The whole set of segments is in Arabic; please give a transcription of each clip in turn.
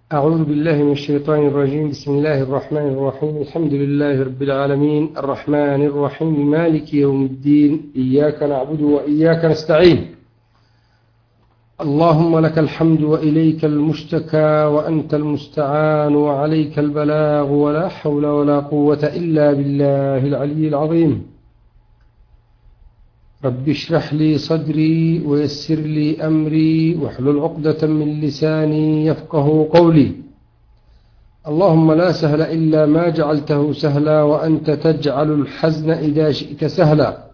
أعوذ بالله من الشيطان الرجيم. بسم الله الرحمن الرحيم. الحمد لله رب العالمين الرحمن الرحيم مالك يوم الدين. إياك نعبد وإياك نستعين. اللهم لك الحمد وإليك المشتكى وأنت المستعان وعليك البلاغ ولا حول ولا قوة إلا بالله العلي العظيم. رب اشرح لي صدري ويسر لي أمري واحلل عقدة من لساني يفقه قولي. اللهم لا سهل إلا ما جعلته سهلا وأنت تجعل الحزن إذا شئت سهلا.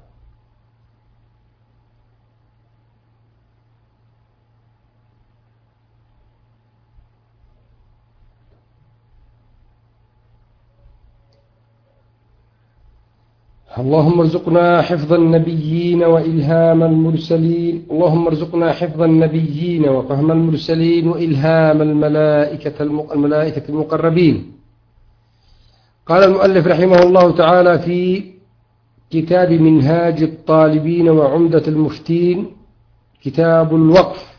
اللهم ارزقنا حفظ النبيين وإلهام المرسلين. اللهم ارزقنا حفظ النبيين وفهم المرسلين وإلهام الملائكة المقربين. قال المؤلف رحمه الله تعالى في كتاب منهاج الطالبين وعمدة المفتين، كتاب الوقف: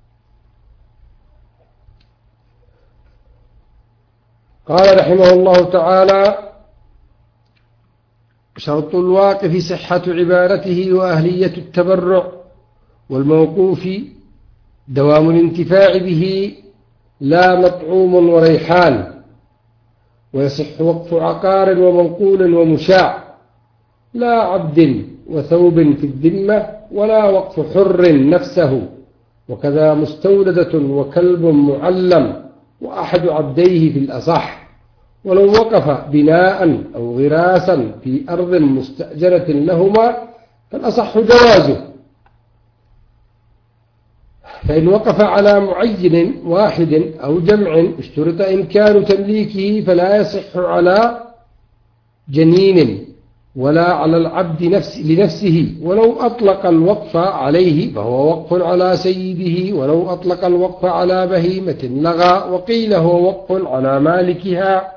قال رحمه الله تعالى: شرط الواقف صحة عبارته وأهلية التبرع، والموقوف دوام الانتفاع به لا مطعوم وريحان. ويصح وقف عقار ومنقول ومشاع، لا عبد وثوب في الذمة، ولا وقف حر نفسه، وكذا مستولدة وكلب معلم وأحد عبديه في الأصح. ولو وقف بناء أو غراسا في أرض مستأجرة لهما فالأصح جوازه. فإن وقف على معين واحد أو جمع اشترط إمكان تمليكه، فلا يصح على جنين ولا على العبد لنفسه. ولو أطلق الوقف عليه فهو وقف على سيده، ولو أطلق الوقف على بهيمة لغى، وقيل هو وقف على مالكها.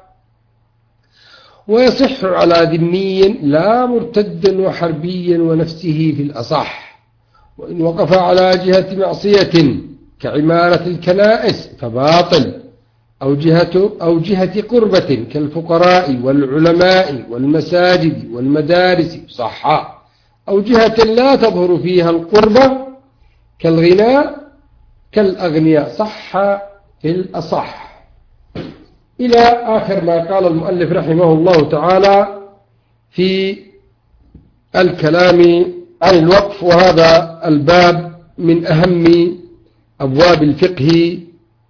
ويصح على ذمي لا مرتد وحربي ونفسه في الأصح. وإن وقف على جهة معصية كعمارة الكنائس فباطل، أو جهة قربة كالفقراء والعلماء والمساجد والمدارس صح، أو جهة لا تظهر فيها القربة كالغناء كالأغنياء صح في الأصح. إلى آخر ما قال المؤلف رحمه الله تعالى في الكلام عن الوقف. وهذا الباب من أهم أبواب الفقه،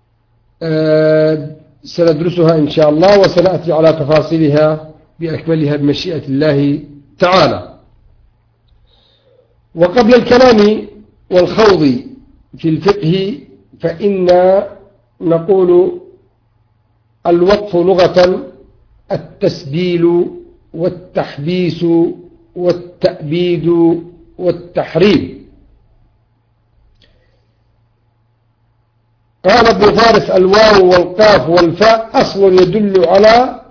سندرسها إن شاء الله، وسنأتي على تفاصيلها بأكملها بمشيئة الله تعالى. وقبل الكلام والخوض في الفقه فإن نقول: الوقف لغة التسبيل والتحبيس والتأبيد والتحريم. قال ابن فارس: الواو والقاف والفاء أصل يدل على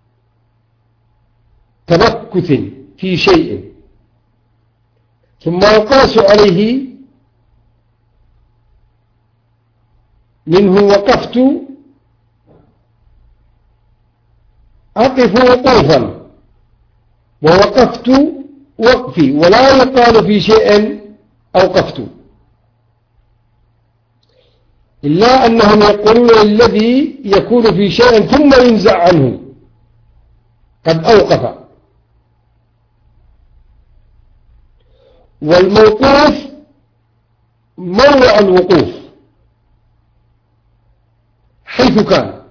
تمكث في شيء، ثم يقاس عليه منه وقفت أقف وقوفا، ووقفت وقفي، ولا يقال في شيء أوقفت، إلا أنهم يقولون الذي يكون في شيء ثم ينزع عنه قد أوقف. والموقوف موضع الوقوف حيث كان.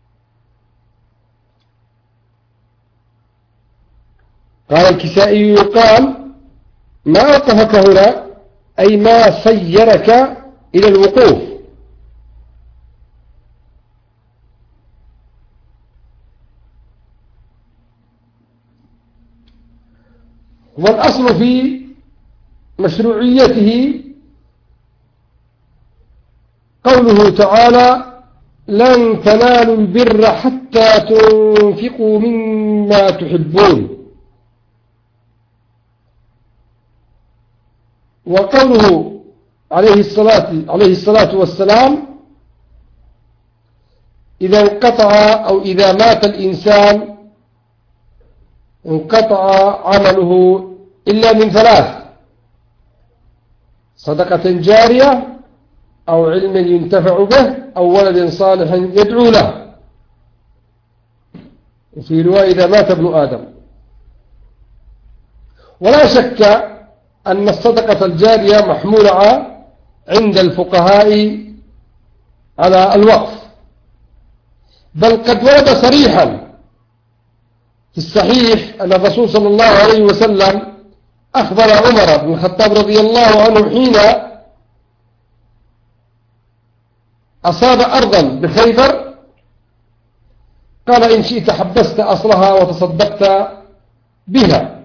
قال الكسائي: يقال ما أوقفك هنا، أي ما سيرك إلى الوقوف. والأصل في مشروعيته قوله تعالى: لن تنالوا البر حتى تنفقوا مما تحبون. وقوله عليه الصلاة والسلام: إذا انقطع أو إذا مات الإنسان انقطع عمله إلا من ثلاث: صدقة جارية، أو علم ينتفع به، أو ولد صالح يدعو له. وفي رواية إذا مات ابن آدم. ولا شك أن الصدقة الجارية محمولة عند الفقهاء على الوقف، بل قد ورد صريحا في الصحيح أن الرسول صلى الله عليه وسلم أخبر عمر بن الخطاب رضي الله عنه حين أصاب أرضا بخيبر، قال: إن شئت حبست أصلها وتصدقت بها،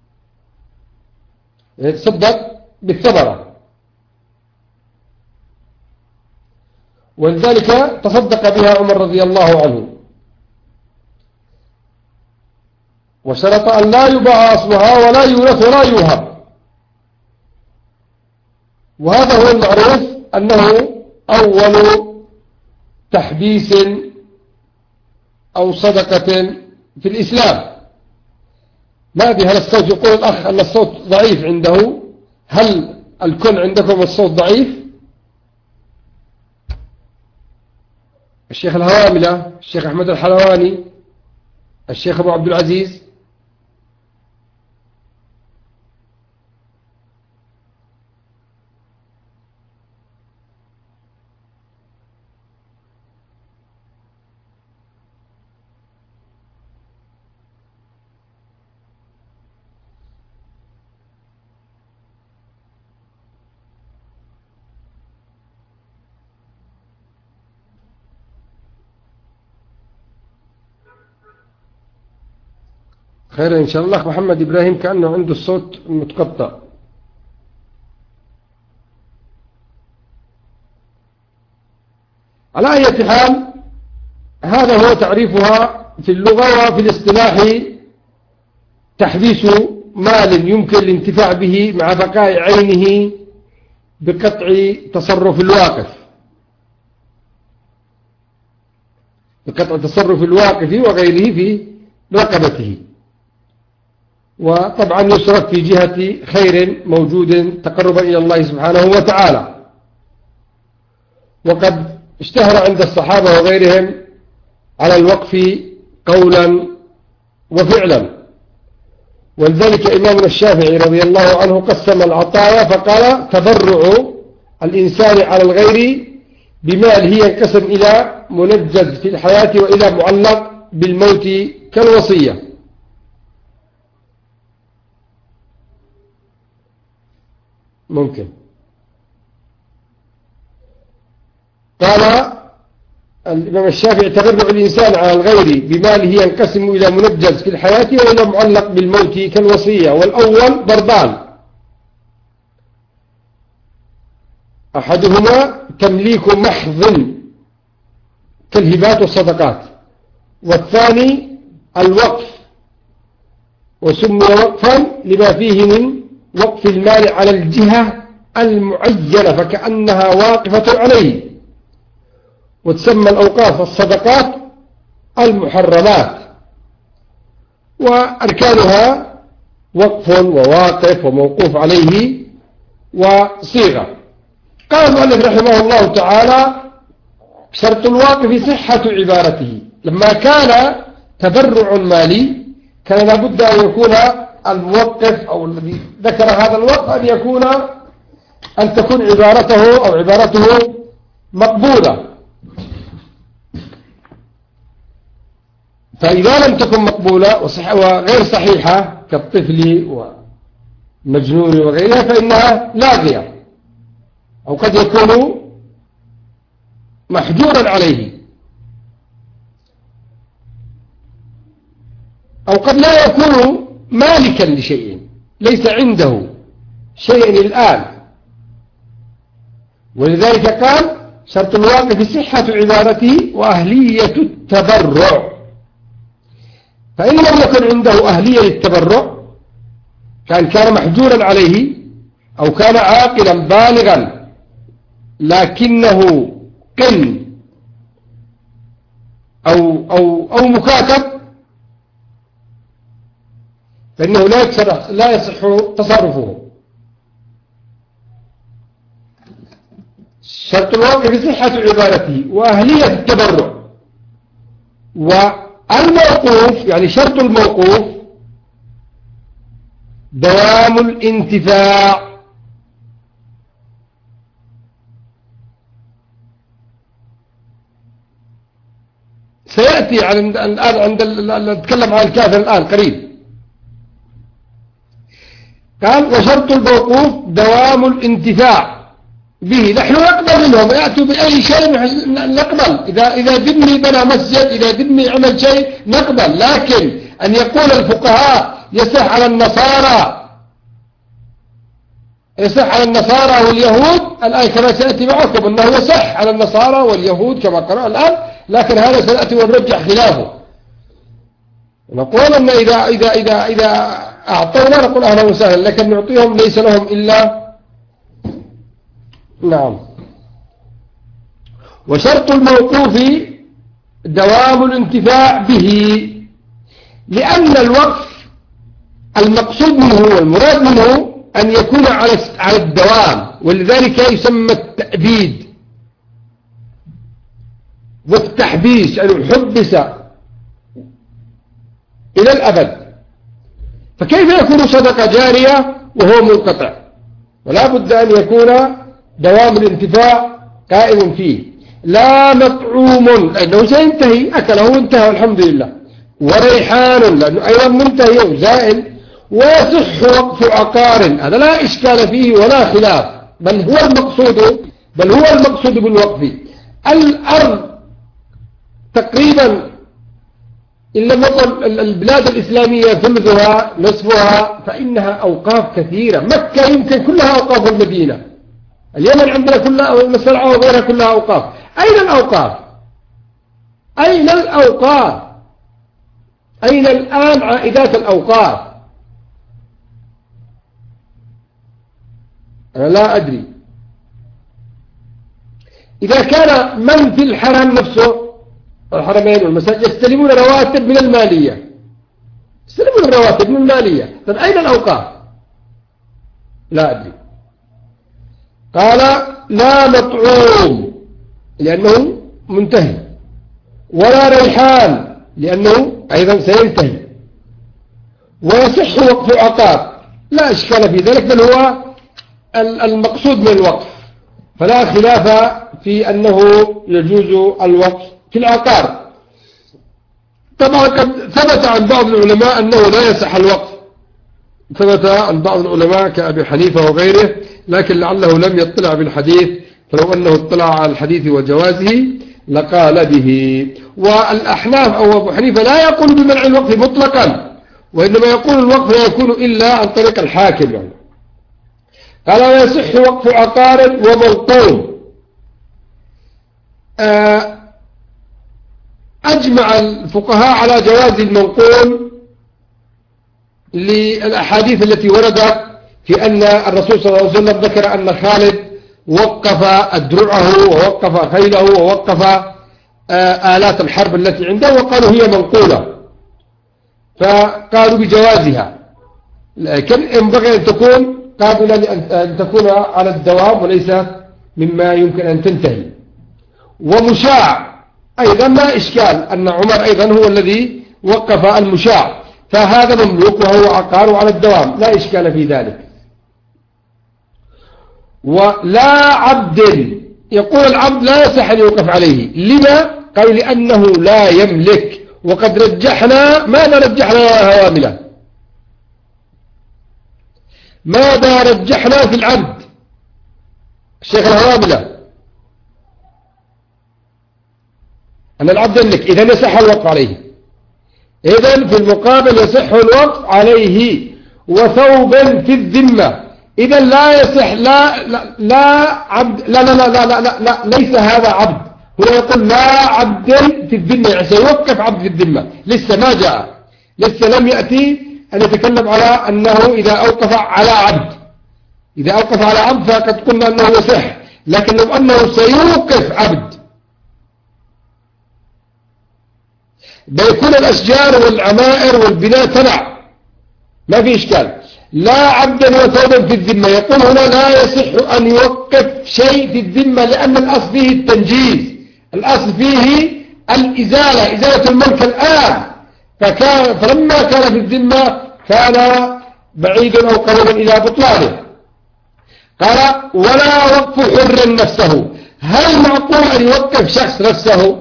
يتصدق بالثمرة. ولذلك تصدق بها عمر رضي الله عنه، وشرط أن لا يباع أصلها ولا يورث ولا يوهب. وهذا هو المعروف أنه أول تحديث أو صدقة في الإسلام. ما أدري هل الصوت، يقول الأخ أن الصوت ضعيف عنده، هل الكل عندكم الصوت ضعيف؟ الشيخ الهواملة، الشيخ أحمد الحلواني، الشيخ أبو عبد العزيز. خير إن شاء الله. محمد إبراهيم كأنه عنده الصوت متقطع. على أي حال، هذا هو تعريفها في اللغة. وفي الاصطلاح تحديث مال يمكن الانتفاع به مع بقاء عينه بقطع تصرف الواقف، بقطع تصرف الواقف وغيره في رقبته. وطبعا يصرف في جهة خير موجود تقربا إلى الله سبحانه وتعالى. وقد اشتهر عند الصحابة وغيرهم على الوقف قولا وفعلا. ولذلك إمامنا الشافعي رضي الله عنه قسم العطايا فقال: تبرع الإنسان على الغير بمال هي ينقسم إلى منجز في الحياة وإلى معلق بالموت كالوصية. ممكن. قال الإمام الشافعي: تبرع الإنسان على الغير بماله ينقسم إلى منجز في الحياة وإلى معلق بالموت كالوصية. والأول ضربان: أحدهما تمليك محض كالهبات والصدقات، والثاني الوقف، وسمي وقفا لما فيه من وقف المال على الجهة المعينة فكأنها واقفة عليه. وتسمى الأوقاف الصدقات المحرمات، وأركانها وقف وواقف وموقوف عليه وصيغة. قال المؤلف رحمه الله تعالى: شرط الواقف صحة عبارته. لما كان تبرع مالي كان لابد أن يكون الموقف أو الذي ذكر هذا الوقف أن تكون عبارته أو عبارته مقبولة. فإذا لم تكن مقبولة وغير صحيحة كالطفل والمجنون وغيرها فإنها لاغية، أو قد يكون محجورا عليه، أو قد لا يكون مالكا لشيء، ليس عنده شيء الآن. ولذلك قال: شرط الواقف صحة عبارته وأهلية التبرع. فإن لم يكن عنده أهلية للتبرع، كان محجورا عليه أو كان عاقلا بالغا لكنه قن أو مكاتب فإنه لا يصح تصرفه. شرط الوقف صحة عبادته وأهلية التبرع. والموقوف يعني شرط الموقوف دوام الانتفاع. سيأتي الآن نتكلم عن الكافر الآن قريب. قال وشرط الموقوف دوام الانتفاع به. نحن نقبل منهم يأتوا بأي شيء نقبل. إذا ذمي بنى مسجد، إذا ذمي عمل شيء نقبل. لكن أن يقول الفقهاء يصح على النصارى واليهود الآن كما سيأتي معكم أنه يصح على النصارى واليهود كما قرأ الآن، لكن هذا سيأتي ونرجح خلافه. نقول أن إذا أعطونا نقول أهلا وسهلا، لكن نعطيهم ليس لهم إلا نعم. وشرط الموقوف دوام الانتفاع به، لأن الوقف المقصود منه والمراد منه أن يكون على الدوام، ولذلك يسمى التأبيد والتحبيس، أن يحبس إلى الأبد. فكيف يكون صدقة جارية وهو منقطع؟ ولا بد أن يكون دوام الانتفاع قائم فيه. لا مطعوم لأنه سينتهي، أكله وانتهى والحمد لله. وريحان لأنه أيضا منتهي وزائل. ويصح وقف عقار، هذا لا إشكال فيه ولا خلاف، بل هو المقصود بالوقف. الأرض تقريبا إلا مثل البلاد الإسلامية ثلثها نصفها فإنها أوقاف كثيرة. مكة يمكن كلها أوقاف المدينة، اليمن عندنا كلها، المسلعة وغيرها كلها أوقاف. أين الأوقاف؟ أين الآن عائدات الأوقاف؟ أنا لا أدري. إذا كان من في الحرم نفسه الحرمين والمساجد يستلمون رواتب من المالية، طيب أين الأوقاف؟ لا أدري. قال لا مطعوم لأنه منتهي، ولا ريحان لأنه أيضا سينتهي. ويصح وقف عقار، لا إشكال في ذلك، بل هو المقصود من الوقف، فلا خلاف في أنه يجوز الوقف في العقار. طبعا قد ثبت عن بعض العلماء أنه لا يصح الوقف، ثبت عن بعض العلماء كأبي حنيفة وغيره، لكن لعله لم يطلع بالحديث، فلو أنه اطلع على الحديث وجوازه لقال به. والأحناف أو أبو حنيفة لا يقول بمنع الوقف مطلقا، وإنما يقول الوقف لا يكون إلا عن طريق الحاكم يعني. قال ويصح وقف عقار ومنقول. أجمع الفقهاء على جواز المنقول للأحاديث التي وردت في أن الرسول صلى الله عليه وسلم ذكر أن خالد وقف أدرعه ووقف خيله ووقف آلات الحرب التي عنده، وقالوا هي منقولة، فقالوا بجوازها، لكن ينبغي أن تكون قابلة أن تكون على الدوام وليس مما يمكن أن تنتهي. ومشاع أيضا لا إشكال، أن عمر أيضا هو الذي وقف المشاع، فهذا مملوك وهو عقار على الدوام، لا إشكال في ذلك. ولا عبد، يقول العبد لا يصح أن يوقف عليه. لما؟ قالوا لأنه لا يملك. وقد رجحنا، ماذا رجحنا يا هواملة؟ ماذا رجحنا في العبد الشيخ الهواملة؟ أن العبد يملك، إذن يصح الوقف عليه. إذن في المقابل يصح الوقف عليه. وثوب في الذمة، إذن لا يصح، لا عبد، لا ليس هذا عبد. هو يقول لا عبد في الذمة، يعني سيوقف عبد في الذمة، لسه ما جاء، لسه لم يأتي أن يتكلم على أنه إذا أوقف على عبد، إذا أوقف على عبد فقد قلنا أنه يصح، لكن لو أنه سيوقف عبد بيكون الأشجار والعمائر والبناء تبع، ما في إشكال. لا عبدا وثوبا في الذمة، يقول هنا لا يصح أن يوقف شيء في الذمة، لأن الأصل فيه التنجيز، الأصل فيه الإزالة، إزالة الملك الآن. فلما كان في الذمة كان بعيدا أو قريبا إلى بطلانه. قال ولا وقف حر نفسه. هل معقول أن يوقف شخص نفسه؟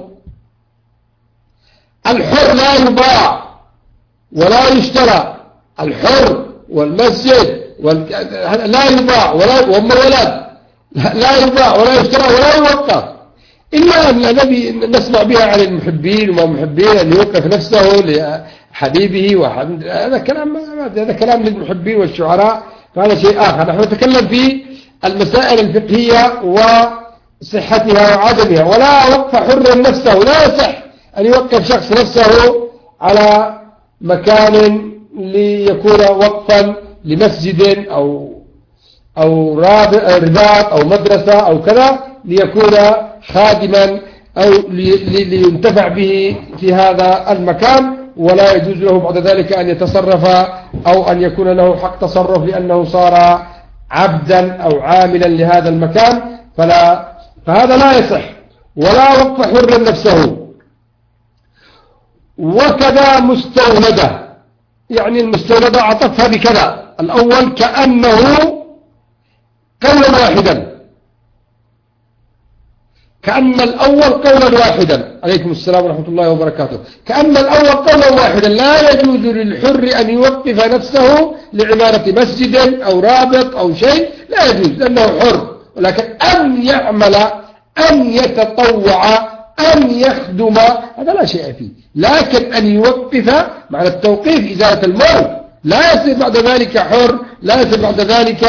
الحر لا يباع ولا يشترى، الحر والمسجد لا يباع والولد لا يباع ولا يشترى ولا يوقف، إلا أن الذي نسمع بها عن المحبين وما محبين أن يوقف نفسه لحبيبه هذا كلام للمحبين والشعراء، فهذا شيء آخر. نحن نتكلم في المسائل الفقهية وصحتها وعدمها. ولا وقف حر نفسه، لا يصح أن يوقف شخص نفسه على مكان ليكون وقفا لمسجد أو رباط أو مدرسة أو كذا، ليكون خادما أو لينتفع به في هذا المكان، ولا يجوز له بعد ذلك أن يتصرف أو أن يكون له حق تصرف لأنه صار عبدا أو عاملا لهذا المكان، فهذا لا يصح. ولا وقف حر نفسه. وكذا مستولدة، يعني المستولدة عطفها بكذا، الأول كأنه قولا واحدا، كأن الأول قولا واحدا. عليكم السلام ورحمة الله وبركاته. كأن الأول قولا واحدا، لا يجوز للحر أن يوقف نفسه لعمارة مسجد أو رابط أو شيء، لا يجوز لأنه حر. ولكن أن يعمل، أن يتطوع، أن يخدم، هذا لا شيء فيه. لكن أن يوقف معنى التوقيف إزالة الموت، لا يصير بعد ذلك حر، لا يصير بعد ذلك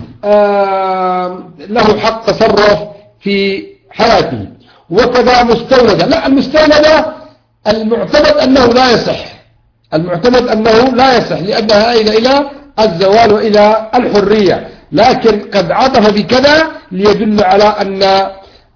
له حق تصرف في حياته. وكذا مستولدة، لا، المستولدة المعتمد أنه لا يصح، المعتمد أنه لا يصح لأنها إلى الزوال وإلى الحرية، لكن قد عطف بكذا ليدل على أن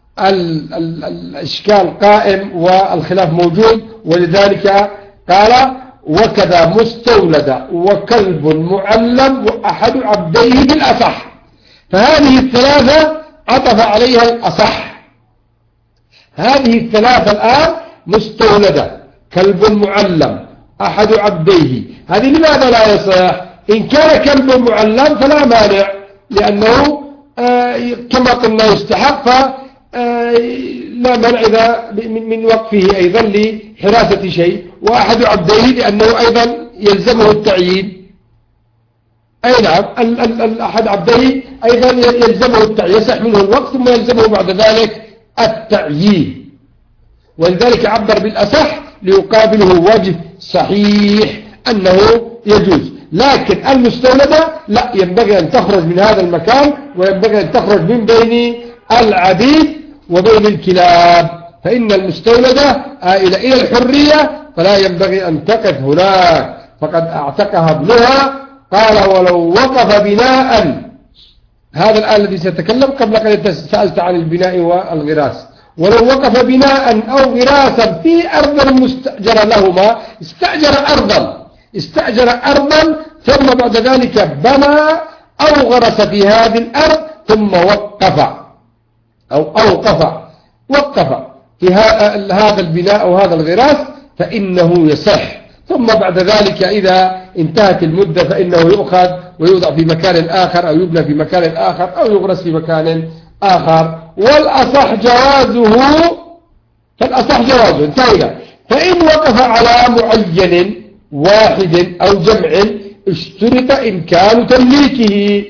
الإشكال قائم والخلاف موجود. ولذلك قال وكذا مستولدة وكلب معلم وأحد عبديه بالأصح. فهذه الثلاثة عطف عليها الأصح. هذه الثلاثة الآن مستولدة، كلب معلم، أحد عبديه، هذه لماذا لا يصح؟ إن كان كلب معلم فلا مانع، لأنه كما قلنا يستحق، لا منع إذا من وقفه أيضا لحراسة شيء. وأحد عبديه لأنه أيضا يلزمه التعيين. أي نعم، أحد عبديه أيضا يلزمه التعيين، يصح منه الوقف ثم يلزمه بعد ذلك التعيين. ولذلك عبر بالأصح ليقابله وجه صحيح أنه يجوز. لكن المستولدة لا، ينبغي أن تخرج من هذا المكان، وينبغي أن تخرج من بين العبيد وبين الكلاب، فإن المستولدة آئلة إلى الحرية، فلا ينبغي أن تقف هناك، فقد أعتقها ابنها. قال ولو وقف بناء، هذا الآن الذي سيتكلم قبل قليل سألت عن البناء والغراس. ولو وقف بناء أو غراسا في أرض مستأجر لهما، استأجر أرضا ثم بعد ذلك بنى أو غرس في هذه الأرض ثم وقف في هذا البناء أو هذا الغراس، فإنه يصح. ثم بعد ذلك إذا انتهت المدة فإنه يؤخذ ويوضع في مكان آخر، أو يبنى في مكان آخر، أو يغرس في مكان آخر. والأصح جوازه، انتهينا. فإن وقف على معين واحد أو جمع اشترط إمكان تمليكه.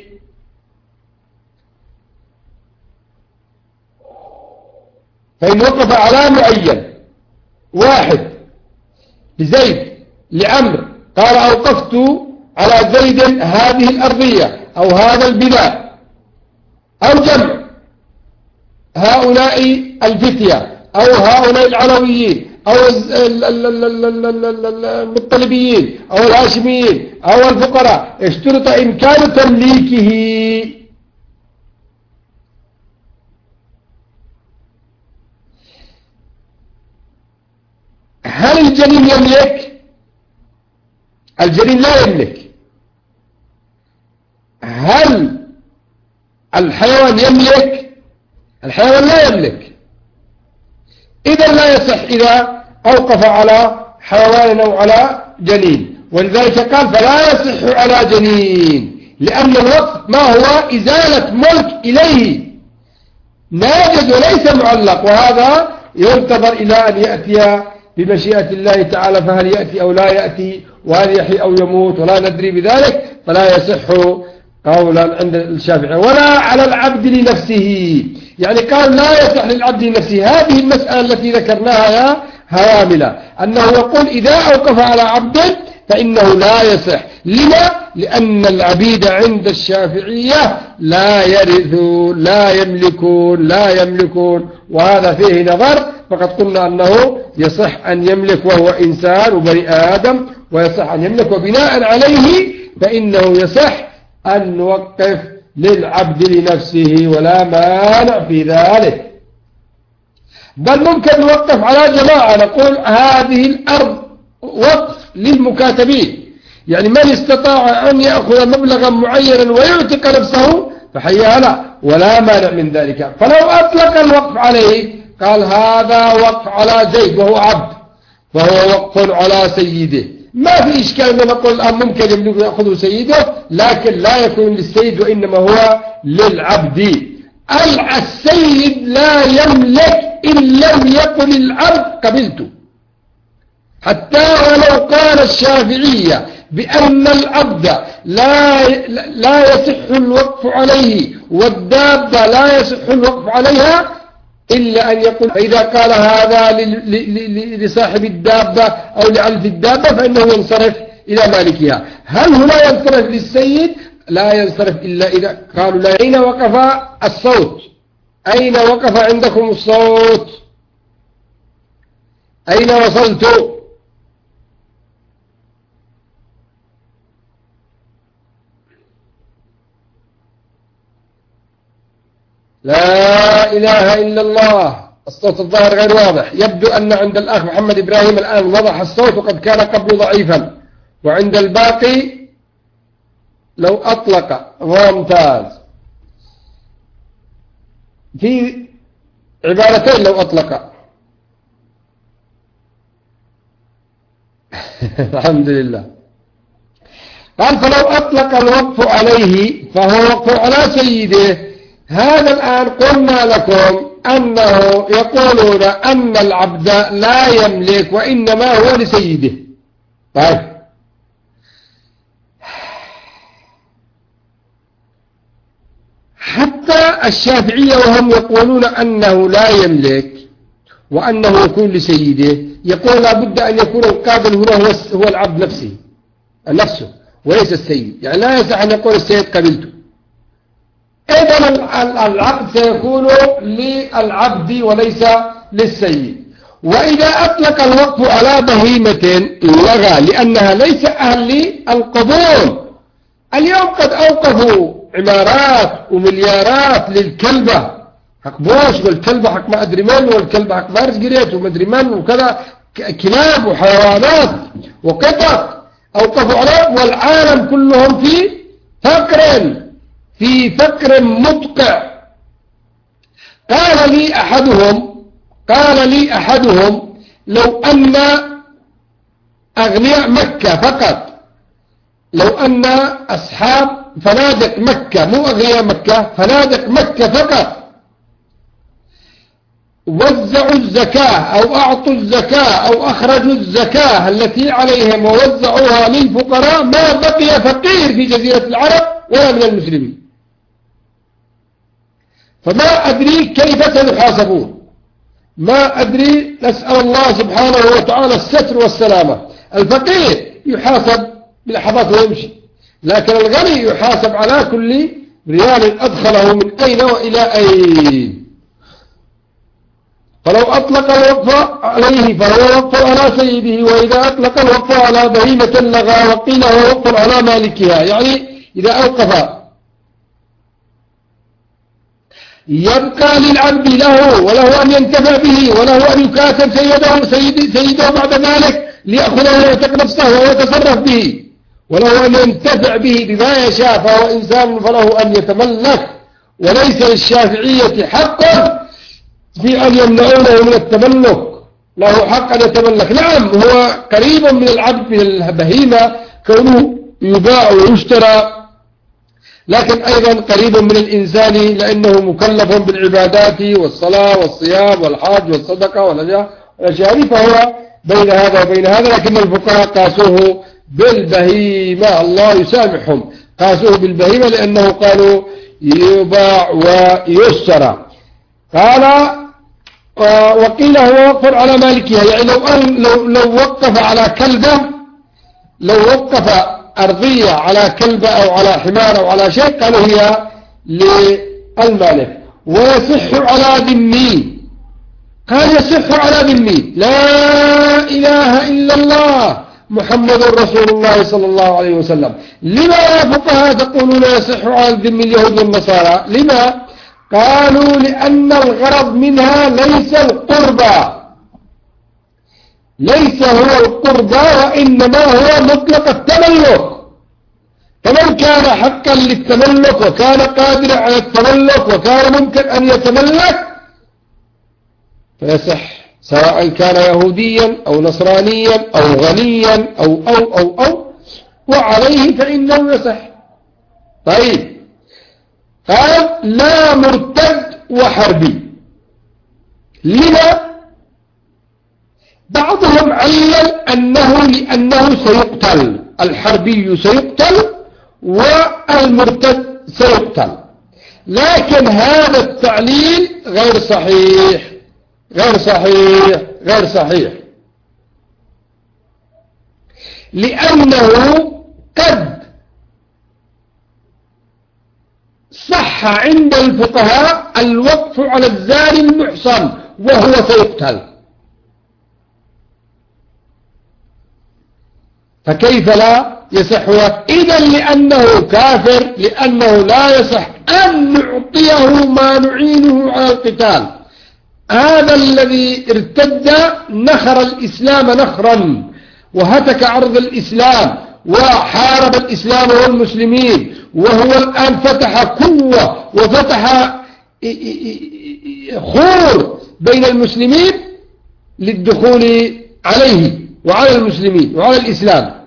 فإن وقف على معين واحد، لزيد، لعمر، قال أوقفت على زيد هذه الأرضية أو هذا البناء، أو جمع هؤلاء الفتية أو هؤلاء العلويين أو المطلبيين أو الهاشميين أو الفقراء، اشترط إمكان تمليكه. هل الجنين يملك؟ الجنين لا يملك. هل الحيوان يملك؟ الحيوان لا يملك. إذا لا يصح إذا أوقف على حيوان أو على جنين، ولذلك قال فلا يصح على جنين، لأن الوقف ما هو إزالة ملك إليه ناجز وليس معلق، وهذا ينتظر إلى أن يأتي بمشيئة الله تعالى، فهل يأتي أو لا يأتي، وهل يحيي أو يموت، ولا ندري بذلك، فلا يصح قولا عند الشافعي. ولا على العبد لنفسه، يعني قال لا يصح للعبد لنفسه. هذه المسألة التي ذكرناها يا هواملة، أنه يقول إذا أوقف على عبد فإنه لا يصح. لما؟ لأن العبيد عند الشافعية لا يرثون، لا يملكون، وهذا فيه نظر. فقد قلنا أنه يصح أن يملك وهو إنسان وبني آدم، ويصح أن يملك، وبناء عليه فإنه يصح أن نوقف للعبد لنفسه ولا مانع في ذلك. بل ممكن نوقف على جماعة، نقول هذه الأرض وقف للمكاتبين، يعني من استطاع أن يأخذ مبلغا معينا ويعتق نفسه فحيا لا، ولا مانع من ذلك. فلو أطلق الوقف عليه قال هذا وقف على زيد وهو عبد، فهو وقف على سيده، ما في إشكال أن نقول الآن ممكن يملك يأخذه سيده، لكن لا يكون للسيد وإنما هو للعبد. السيد لا يملك إن لم يقل العبد قبلته، حتى ولو قال الشافعية بأن العبد لا يصح الوقف عليه والدابة لا يصح الوقف عليها، إلا أن يقول. فإذا قال هذا لصاحب الدابة أو لعلف الدابة فإنه ينصرف إلى مالكها. هل هنا ينصرف للسيد؟ لا ينصرف إلا إذا قالوا لا. أين وقف الصوت؟ أين وقف عندكم الصوت؟ أين وصلت؟ لا إله إلا الله. الصوت الظاهر غير واضح. يبدو أن عند الأخ محمد إبراهيم الآن وضح الصوت، وقد كان قبل ضعيفا، وعند الباقي لو أطلق ممتاز. في عبارتين لو أطلق الحمد لله. قال فلو أطلق الوقف عليه فهو وقف على سيده. هذا الآن قلنا لكم أنه يقولون أن العبد لا يملك وإنما هو لسيده. طيب حتى الشافعية وهم يقولون أنه لا يملك وأنه يكون لسيده، يقول لابد أن يكون القابل هنا هو العبد نفسه وليس السيد. يعني لا يصح أن يقول السيد قبلته. إذن العقد سيكون للعبد وليس للسيد. وإذا أطلق الوقف على بهيمة لغى، لأنها ليس أهل للقبول. اليوم قد أوقفوا عمارات ومليارات للكلبة حق بوش، والكلبة حق ما أدري من، والكلبة حق فارس قريت وما أدري من، وكذا كلاب وحيوانات وقطط أوقفوا عليهم، والعالم كلهم في فقر مدقع. قال لي أحدهم لو أن أغنياء مكة فقط، لو أن أصحاب فنادق مكة، مو أغنياء مكة، فنادق مكة فقط، وزعوا الزكاة أو أعطوا الزكاة أو أخرجوا الزكاة التي عليهم ووزعوها للفقراء، ما بقي فقير في جزيرة العرب ولا من المسلمين. فما أدري كيف سيحاسبون، ما أدري. نسأل الله سبحانه وتعالى الستر والسلامة. الفقير يحاسب بلحظات ويمشي، لكن الغني يحاسب على كل ريال أدخله من أين وإلى أين. فلو أطلق الوقف عليه فهو وقف على سيده، وإذا أطلق الوقف على بهيمة لغى، وقيل هو وقف على مالكها. يعني إذا أوقف يبقى للعبد له وله أن ينتفع به وله أن يكاتب سيده بعد ذلك ليأخذه ويعتق نفسه ويتصرف به وله أن ينتفع به بما يشاء، فهو إنسان فله أن يتملك، وليس للشافعية حق في أن يمنعونه من التملك، له حق أن يتملك. نعم هو قريب من العبد من البهيمة كونه يباع ويشترى، لكن أيضا قريب من الإنسان لأنه مكلف بالعبادات والصلاة والصيام والحج والصدقة والأشياء، فهو بين هذا وبين هذا. لكن الفقهاء قاسوه بالبهيمة، الله يسامحهم، قاسوه بالبهيمة لأنه قالوا يباع ويشترى. قال وقيل هو وقف على مالكها، يعني لو وقف على كلبة، لو وقف أرضية على كلبة أو على حمار أو على شيء قالوا هي للمالك. ويصح على ذمي، قال يصح على ذمي لا إله إلا الله محمد رسول الله صلى الله عليه وسلم. لما يا فقهاء تقولون يصح على الذمي اليهود والنصارى؟ لما؟ قالوا لأن الغرض منها ليس القربى، ليس هو القربى، وإنما هو مطلق التملك. فمن كان حقا للتملك وكان قادرا على التملك وكان ممكن أن يتملك فيصح، سواء كان يهوديا أو نصرانيا أو غنيا أو وعليه فإنه يصح. طيب قال لا مرتد وحربي. لما؟ بعضهم علل لأنه سيقتل، الحربي سيقتل والمرتد سيقتل، لكن هذا التعليل غير صحيح غير صحيح غير صحيح، لأنه قد صح عند الفقهاء الوقف على الزاني المحصن وهو سيقتل، فكيف لا يصح؟ إذا لأنه كافر، لأنه لا يصح أن نعطيه ما نعينه على القتال. هذا الذي ارتد نخر الإسلام نخرا وهتك عرض الإسلام وحارب الإسلام والمسلمين، وهو الآن فتح قوة وفتح خور بين المسلمين للدخول عليه وعلى المسلمين وعلى الإسلام.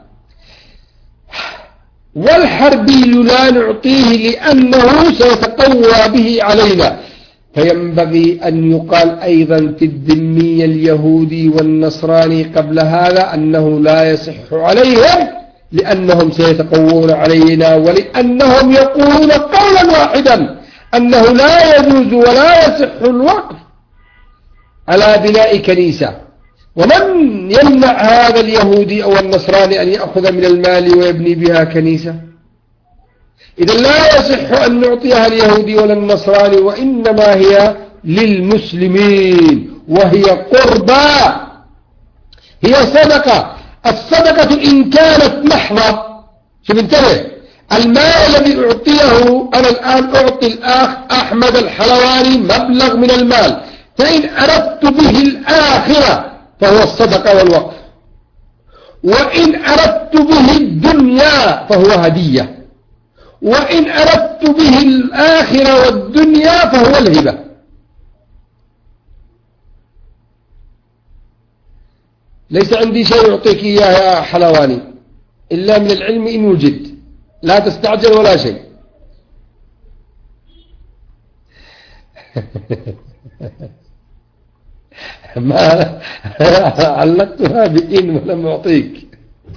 والحربي لا نعطيه لأنه سيتقوى به علينا. فينبغي أن يقال أيضا في الذمي اليهودي والنصراني قبل هذا أنه لا يصح عليهم لأنهم سيتقوون علينا، ولأنهم يقولون قولا واحدا أنه لا يجوز ولا يصح الوقف على بناء كنيسة. ومن يمنع هذا اليهودي أو النصراني أن يأخذ من المال ويبني بها كنيسة؟ إذا لا يصح أن نعطيها اليهودي ولا النصراني، وإنما هي للمسلمين، وهي قربى، هي صدقة. الصدقة إن كانت محضة، شوف انتبه، المال الذي أعطيه أنا الآن أعطي الأخ أحمد الحلواني مبلغ من المال، فإن أردت به الآخرة فهو الصدقة والوقف، وإن أردت به الدنيا فهو هدية، وإن أردت به الآخرة والدنيا فهو الهبة. ليس عندي شيء أعطيك إياه يا حلواني إلا من العلم إن وجد، لا تستعجل ولا شيء. ما علقتها بإن ولم أعطيك.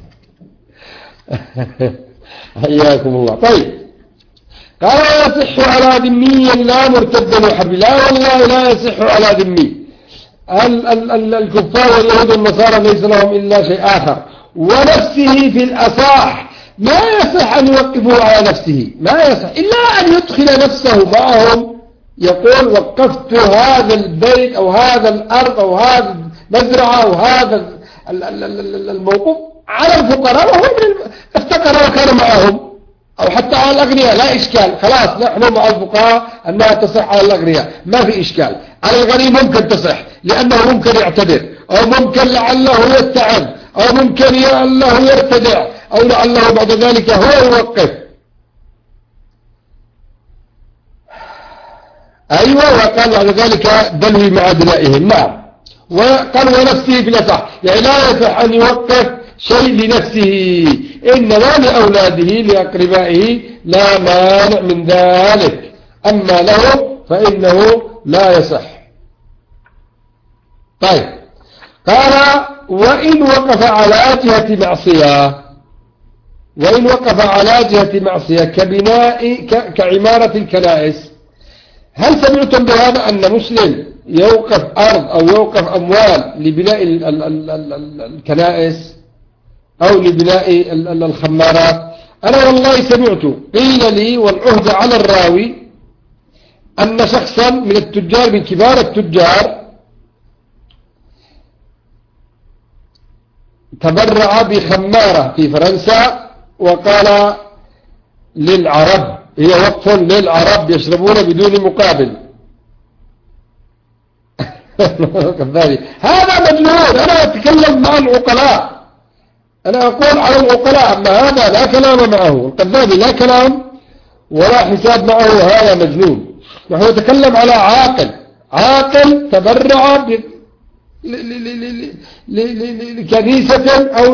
حياكم الله. طيب قال يصح على ذمي لا مرتدا وحربي. لا والله لا يصح على ذمي. الكفار واليهود والنصارى ليس لهم إلا شيء آخر. ونفسه في الأصح ما يصح أن يوقفه على نفسه، ما يصح إلا أن يدخل نفسه معهم، يقول وقفت هذا البيت أو هذا الأرض أو هذا المزرعة أو هذا الموقف على الفقراء، وهو افتقر وكان معهم، أو حتى على الأغنياء لا إشكال، خلاص نحن مع الفقهاء أنها تصح على الأغنياء ما في إشكال. على الغني ممكن تصح لأنه ممكن يعتذر، أو ممكن لعله يتعب، أو ممكن لعله يرتدع، أو لعله بعد ذلك هو يوقف. أيوة، وقال بعد ذلك دلوي مع دلائهم. نعم، وقال ونفسه بلا صح، يعني لا يصح أن يوقف شيء لنفسه، إنما لأولاده لأقربائه لا مانع من ذلك، أما له فإنه لا يصح. طيب، قال وإن وقف على جهة معصية، وإن وقف على جهة معصية كعمارة الكنائس. هل سمعتم بهذا أن مسلم يوقف أرض أو يوقف أموال لبناء الكنائس أو لبناء الخمارات؟ أنا والله سمعت، قيل لي والعهد على الراوي أن شخصا من التجار، من كبار التجار، تبرع بخمارة في فرنسا وقال للعرب، هي وقف للعرب يشربون بدون مقابل. هذا مجنون. أنا أتكلم مع العقلاء، أنا أقول على العقلاء، أما هذا لا كلام معه، القذافي لا كلام ولا حساب معه، هذا مجنون. نحن نتكلم على عاقل، عاقل تبرع لكنيسة أو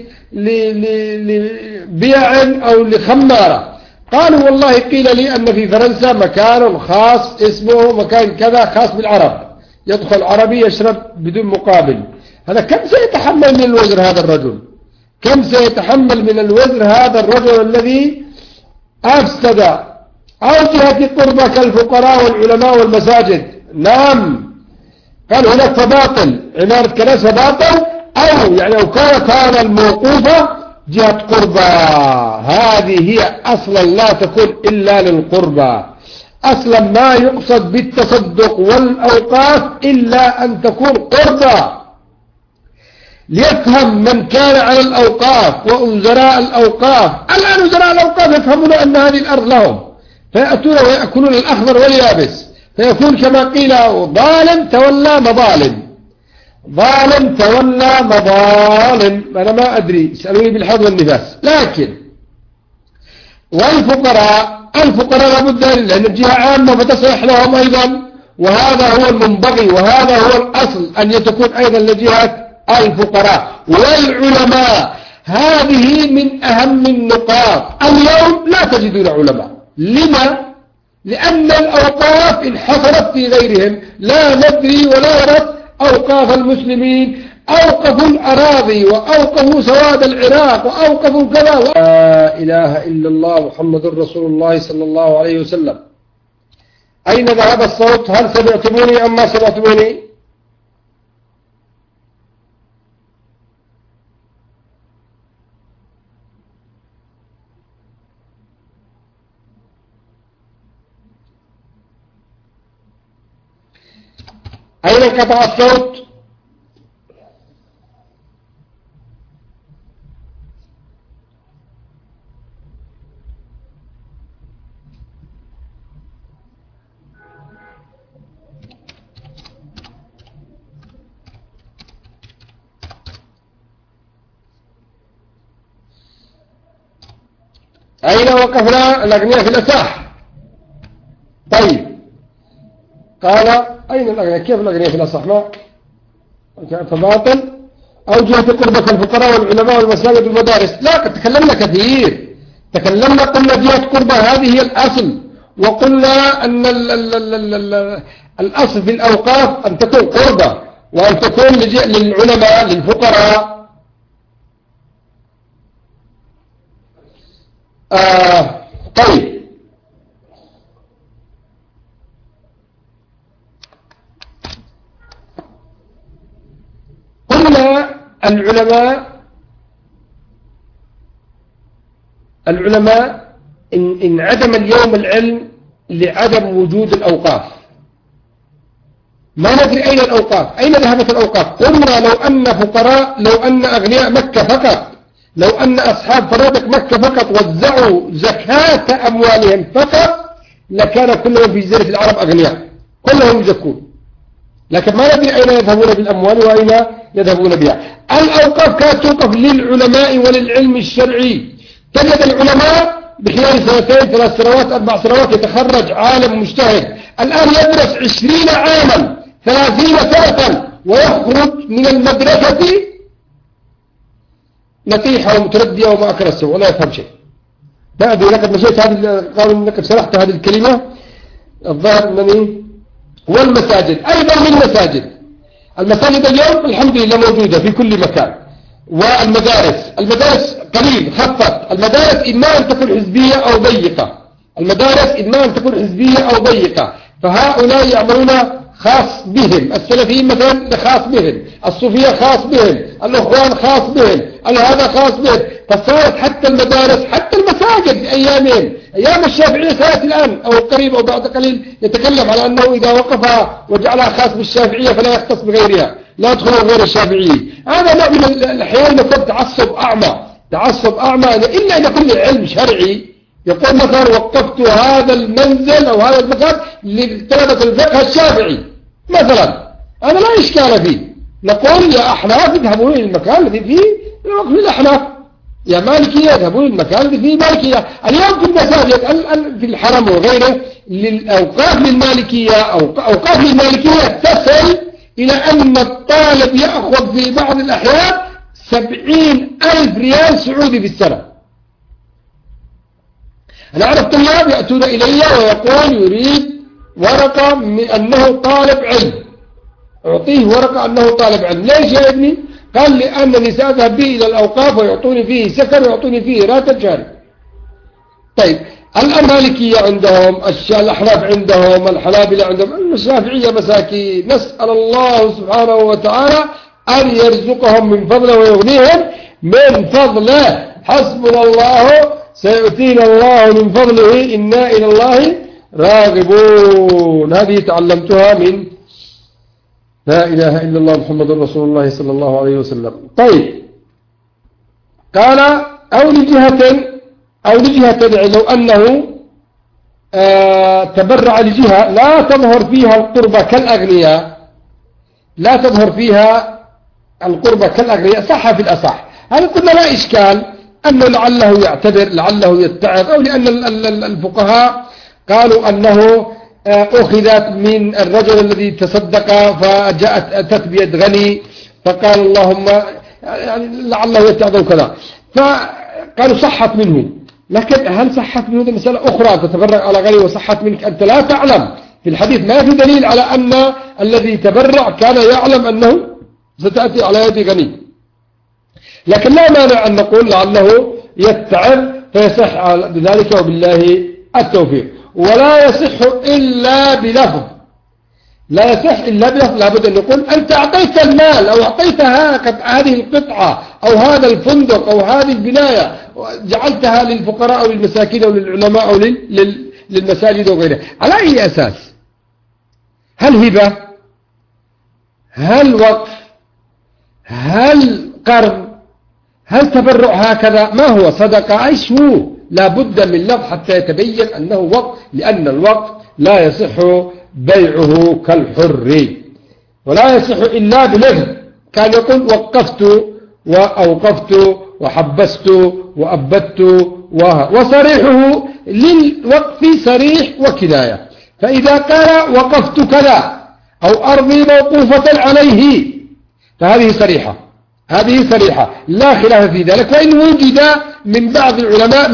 لبيع أو لخمارة. قالوا والله قيل لي أن في فرنسا مكان خاص اسمه مكان كذا خاص بالعرب، يدخل عربي يشرب بدون مقابل. هذا كم سيتحمل من الوزر هذا الرجل؟ كم سيتحمل من الوزر هذا الرجل الذي أفسد أو جهة قربة كالفقراء والعلماء والمساجد؟ نعم، قال هناك فباطل، عمارة كنيسة باطل، أو يعني لو كانت هذا الموقوفة جهة قربة، هذه هي أصلا لا تكون إلا للقربة، أصلا ما يقصد بالتصدق والأوقاف إلا أن تكون قربة. ليفهم من كان على الأوقاف وأنزراء الأوقاف، الآن أنزراء الأوقاف يفهمون أن هذه الأرض لهم، فيأتون ويأكلون الأخضر واليابس، فيكون كما قيل ظالم تولى مظالم، ظالم تولى مظالم. أنا ما أدري، اسألوني بالحظ والنفاس. لكن والفقراء، الفقراء لابد لأن الجهة عامة فتصلح لهم أيضا، وهذا هو المنبغي وهذا هو الأصل أن تكون أيضا لجهة الفقراء. والعلماء هذه من أهم النقاط. اليوم لا تجدون علماء، لما؟ لأن الأوقاف انحصرت في غيرهم، لا ندري ولا نعرف أوقاف المسلمين، أوقفوا الأراضي وأوقفوا سواد العراق وأوقفوا كذا لا إله إلا الله محمد رسول الله صلى الله عليه وسلم. أين ذهب الصوت؟ هل سمعتموني أم ما سمعتموني؟ أين انقطع الصوت؟ أين وقفنا؟ الأغنياء في الأصح. طيب، قال أين الأغنياء؟ كيف الأغنياء في الأصح؟ ما فباطل أو جهة قربة الفقراء والعلماء والمساجد والمدارس. لا، قد تكلمنا كثير، تكلمنا قلنا جهة قربة هذه هي الأصل، وقلنا أن الأصل في الأوقاف أن تكون قربة وأن تكون للعلماء للفقراء. طيب، قلنا العلماء إن عدم اليوم العلم لعدم وجود الأوقاف، ما ندري أين الأوقاف، أين ذهبت الأوقاف. قلنا لو أن فقراء، لو أن أغنياء مكة فقط لو أن أصحاب فرادق مكة فقط وزعوا زكاة أموالهم فقط لكان كلهم في جزيرة العرب أغنياء، كلهم يزكون. لكن ما ندري أين يذهبون بالأموال وأين يذهبون بها. الأوقاف كانت توقف للعلماء وللعلم الشرعي. تجد العلماء بخلال 2 3 سنوات 4 سنوات يتخرج عالم مجتهد، الآن يدرس 20 عاما 30 سنة ويخرج من المدرسة نطيحة ومتردية وما أكل السوء ولا يفهم شيء. ما أدري لقد مشيت هذه، قالوا لقد شرحت هذه الكلمة الظاهر أنني. والمساجد أيضا من المساجد اليوم الحمد لله موجودة في كل مكان. المدارس قليل خفت. المدارس إما أن تكون حزبية أو ضيقة، فهؤلاء يعملون خاص بهم، السلفيين مثلا خاص بهم، الصوفية خاص بهم، الأخوان خاص بهم، هذا خاص بهم. فصارت حتى المدارس حتى المساجد بأيامهم، أيام الشافعية صارت الآن أو قريب أو بعد قليل يتكلم على أنه إذا وقفها وجعلها خاص بالشافعية فلا يختص بغيرها، لا يدخل غير الشافعيين. هذا نوع من الأحيان يكون تعصب أعمى إلا إذا كل علم شرعي يقول مثلا وقفت هذا المنزل أو هذا المكان لطلبة الفقه الشافعي مثلا، هذا لا إشكال فيه. نقول يا أحناف اذهبوا إلى المكان الذي فيه الوقف للأحناف، يا مالكية اذهبوا إلى المكان الذي فيه مالكية. اليوم في المساجد في الحرم وغيره للأوقاف للمالكية أو أوقاف للمالكية تصل إلى أن الطالب يأخذ في بعض الأحيان 70,000 ريال سعودي في السنة. أنا أعرف طلاب يأتون إلي ويقول يريد ورقة من أنه طالب علم، أعطيه ورقة أنه طالب علم. ليش يا ابني؟ قال لأنني سأذهب به إلى الأوقاف ويعطوني فيه سكن ويعطوني فيه راتب شهري. طيب المالكية عندهم، الأحناف عندهم، الحنابلة عندهم، الشافعية مساكين. نسأل الله سبحانه وتعالى أن يرزقهم من فضله ويغنيهم من فضله. حسبنا الله سيؤتينا الله من فضله إنا إلى الله راغبون. هذه تعلمتها من لا إله إلا الله محمد رسول الله صلى الله عليه وسلم. طيب قال أو لجهة لو أنه تبرع لجهة لا تظهر فيها القربة كالأغنياء، صح في الأصح. هذا قلنا لا إشكال أنه لعله يعتذر، لعله يتعظ، أو لأن الفقهاء قالوا أنه أخذت من الرجل الذي تصدق فجاءت أتت بيد غني فقال اللهم يعني لعله يتعظ كذا، فقالوا صحت منه. لكن هل صحت منه؟ هذه مسألة أخرى. تتبرع على غني وصحت منك أنت لا تعلم. في الحديث ما في دليل على أن الذي تبرع كان يعلم أنه ستأتي على يد غني، لكن لا مانع أن نقول لعله يتعظ فيصح بذلك وبالله التوفيق. ولا يصح إلا بلفظ، لابد أن نقول أنت أعطيت المال أو أعطيت هذه القطعة أو هذا الفندق أو هذه البناية جعلتها للفقراء أو للمساكين أو للعلماء أو للمساجد وغيرها، على أي أساس؟ هل هبة؟ هل وقف؟ هل قرض؟ هل تبرع هكذا؟ ما هو صدقة؟ ايش هو؟ لا بد من لفظ حتى يتبين أنه وقف، لأن الوقف لا يصح بيعه كالحر، ولا يصح إلا بلفظ. كان يقول وقفت وأوقفت وحبست وأبدت وصريحه للوقف صريح وكناية. فإذا قال وقفت كذا أو أرضي موقوفة عليه فهذه صريحة لا خلاف في ذلك. وإن وجد من بعض العلماء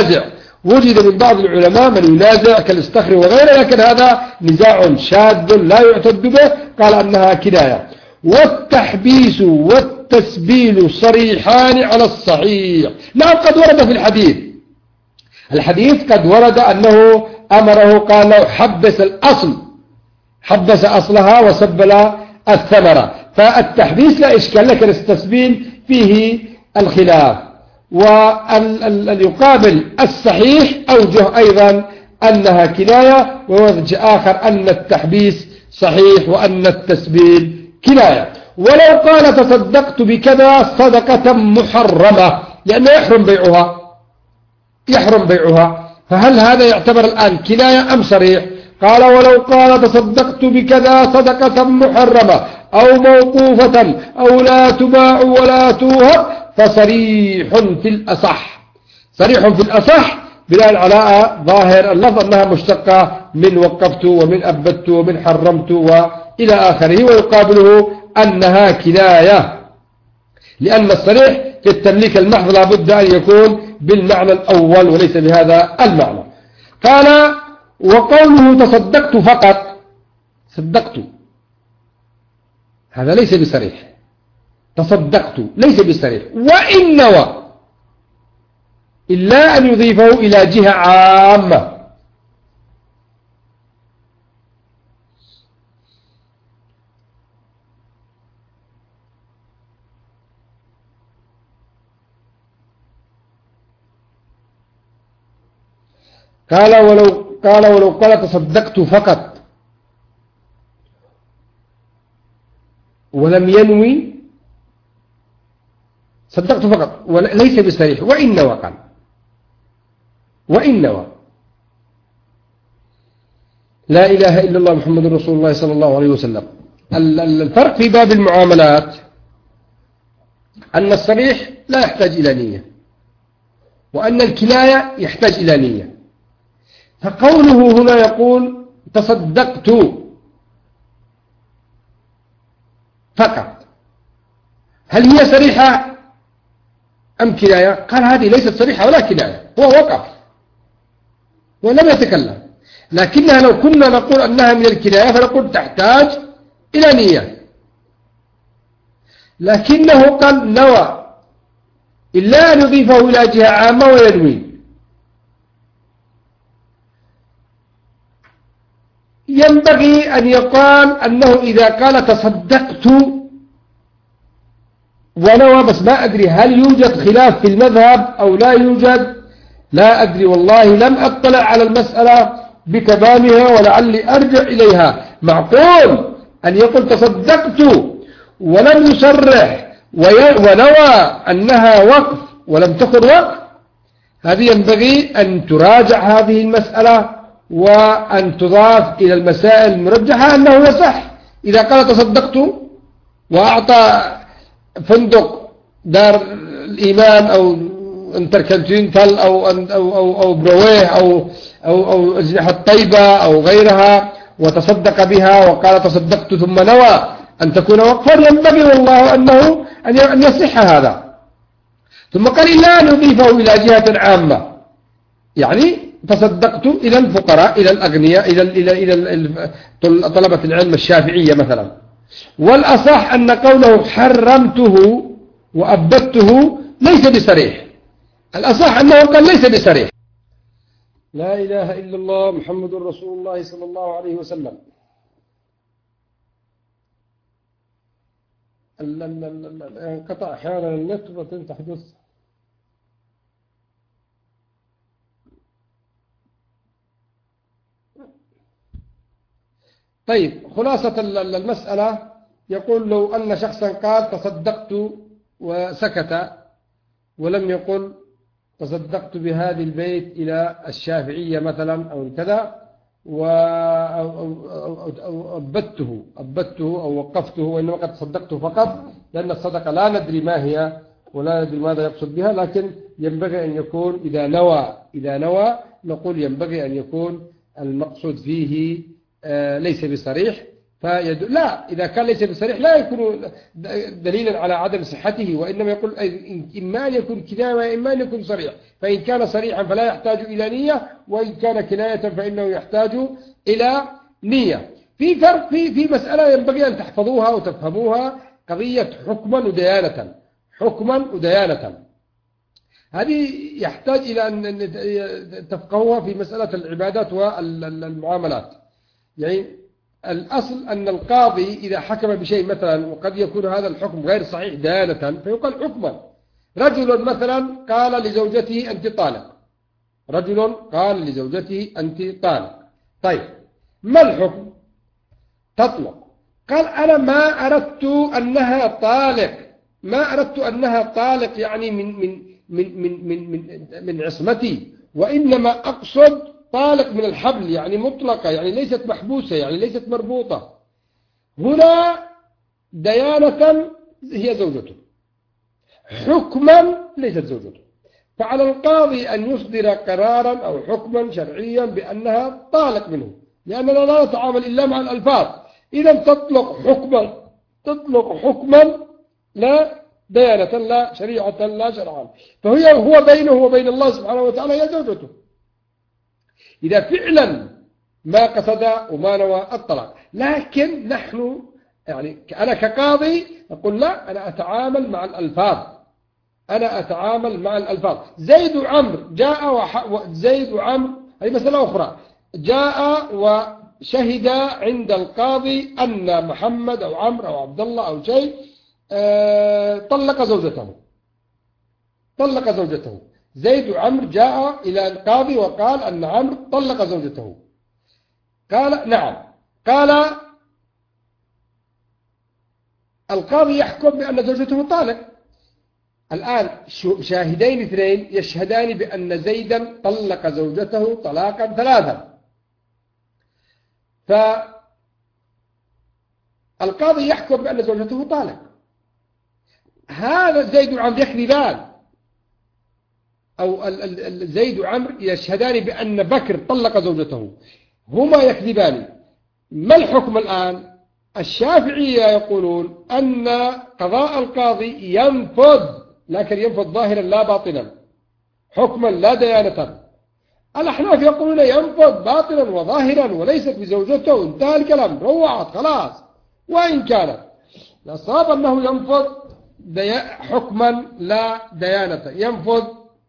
من ينازع كالاستخري وغيره، لكن هذا نزاع شاذ لا يعتد به. قال أنها كناية. والتحبيس والتسبيل صريحان على الصحيح. نعم قد ورد في الحديث قد ورد أنه أمره قال له حبس أصلها وسبل الثمرة. فالتحبيس لا إشكال، لكن التسبيل فيه الخلاف. ويقابل الصحيح أوجه أيضا أنها كناية، ووجه آخر أن التحبيس صحيح وأن التسبيل كناية. ولو قال تصدقت بكذا صدقة محرمة لأنه يحرم بيعها. فهل هذا يعتبر الآن كناية أم صريح؟ قال ولو قال تصدقت بكذا صدقة محرمة أو موقوفة أو لا تباع ولا توهب فصريح في الأصح. صريح في الأصح بناء على ظاهر اللفظ أنها مشتقة من وقفت ومن أبدت ومن حرمت وإلى آخره، ويقابله أنها كناية، لأن الصريح في التمليك المحض لابد أن يكون بالمعنى الأول وليس بهذا المعنى. قال وقوله تصدقت فقط، صدقت هذا ليس بصريح، تصدقت ليس بصريح، وإن نوى إلا أن يضيفه إلى جهة عامة. قال ولو قال تصدقت فقط ولم ينوي، صدقت فقط ليس بصريح، وإن نوى، قال وإن نوى. لا إله إلا الله محمد رسول الله صلى الله عليه وسلم. الفرق في باب المعاملات أن الصريح لا يحتاج إلى نية، وأن الكناية يحتاج إلى نية. فقوله هنا يقول تصدقت فقط، هل هي صريحة أم كناية؟ قال هذه ليست صريحة ولا كناية، هو وقف ولم يتكلم. لكنها لو كنا نقول أنها من الكناية فنقول تحتاج إلى نية، لكنه قال نوى إلا أن يضيفه إلى جهة عامة وينوي. ينبغي أن يقال أنه إذا قال تصدقت ونوى، بس ما أدري هل يوجد خلاف في المذهب أو لا يوجد، لا أدري والله، لم أطلع على المسألة بتمامها ولعلي أرجع إليها. معقول أن يقول تصدقت ولم يصرح ونوى أنها وقف ولم تكن وقف؟ هذه ينبغي أن تراجع هذه المسألة وأن تضاف إلى المسائل المرجحة أنه يصح. إذا قال تصدقت وأعطى فندق دار الإيمان أو انتركنتينتال أو برويه أو أجنحة طيبة أو غيرها وتصدق بها وقال تصدقت ثم نوى أن تكون وقفا، ينبغي والله أنه أن يصح هذا. ثم قال إلا أن يضيفه إلى جهة عامة، يعني تصدقت إلى الفقراء إلى الأغنياء إلى طلبة العلم الشافعية مثلا. والأصح أن قوله حرمته وأبدته ليس بصريح، الأصح أنه قال ليس بصريح. لا إله إلا الله محمد رسول الله صلى الله عليه وسلم. انقطع أحيانا النت وتحدث. طيب خلاصة المسألة، يقول لو أن شخصا قال تصدقت وسكت ولم يقل تصدقت بهذا البيت إلى الشافعية مثلا أو كذا أو أبدته أو وقفته، وإنما قد تصدقته فقط، لأن الصدقة لا ندري ما هي ولا ندري ماذا يقصد بها، لكن ينبغي أن يكون إذا نوى نقول ينبغي أن يكون المقصود فيه ليس بصريح. لا، إذا كان ليس بصريح لا يكون دليلا على عدم صحته، وإنما يقول إما أن يكون كناية وإما أن يكون صريح. فإن كان صريحا فلا يحتاج إلى نية، وإن كان كناية فإنه يحتاج إلى نية. في فرق في مسألة ينبغي أن تحفظوها وتفهموها، قضية حكما وديانة. هذه يحتاج إلى أن تفقهوها في مسألة العبادات والمعاملات. يعني الأصل أن القاضي إذا حكم بشيء مثلا، وقد يكون هذا الحكم غير صحيح ديانة فيقال حكما. رجل مثلا قال لزوجته أنت طالق، طيب ما الحكم؟ تطلق. قال أنا ما أردت أنها طالق يعني من عصمتي، وإنما أقصد طالق من الحبل، يعني مطلقة، يعني ليست محبوسة، يعني ليست مربوطة. هنا ديانة هي زوجته، حكما ليست زوجته. فعلى القاضي أن يصدر قرارا أو حكما شرعيا بأنها طالق منه، لأننا لا نتعامل إلا مع الألفاظ. إذا تطلق حكما لا ديانة، لا شريعة، لا شرعا. هو بينه وبين الله سبحانه وتعالى هي زوجته، إذا فعلا ما قصد وما نوى الطلاق. لكن نحن يعني أنا كقاضي أقول لا، أنا أتعامل مع الألفاظ. زيد وعمر زيد وعمر هذه مسألة أخرى، جاء وشهد عند القاضي أن محمد أو عمرو أو عبد الله أو شيء طلق زوجته. زيد وعمر جاء إلى القاضي وقال أن عمرو طلق زوجته. قال نعم. قال القاضي يحكم بأن زوجته طالق. الآن شاهدين اثنين يشهدان بأن زيدا طلق زوجته طلاقا 3. فالقاضي يحكم بأن زوجته طالق. هذا زيد وعمر يكذبان، أو زيد وعمر يشهدان بأن بكر طلق زوجته، هما يكذبان. ما الحكم الآن؟ الشافعية يقولون أن قضاء القاضي ينفذ، لكن ينفذ ظاهرا لا باطنا، حكما لا ديانة. الأحناف يقولون ينفذ باطنا وظاهرا وليست بزوجته، انتهى الكلام، روعت خلاص. وإن كانت الصواب أنه ينفذ حكما لا ديانة، ينفذ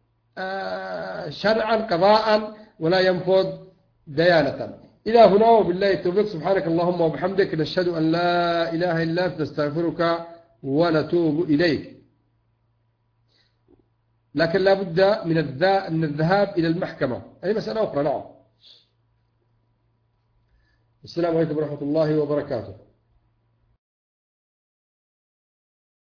شرعا قضاء ولا ينفذ ديانة. إلى هنا وبالله التوفيق. سبحانك اللهم وبحمدك، نشهد أن لا إله إلا أنت، نستغفرك ونتوب إليك. لكن لا بد من الذهاب إلى المحكمة، هذه مسألة أخرى. نعم. السلام عليكم ورحمة الله وبركاته.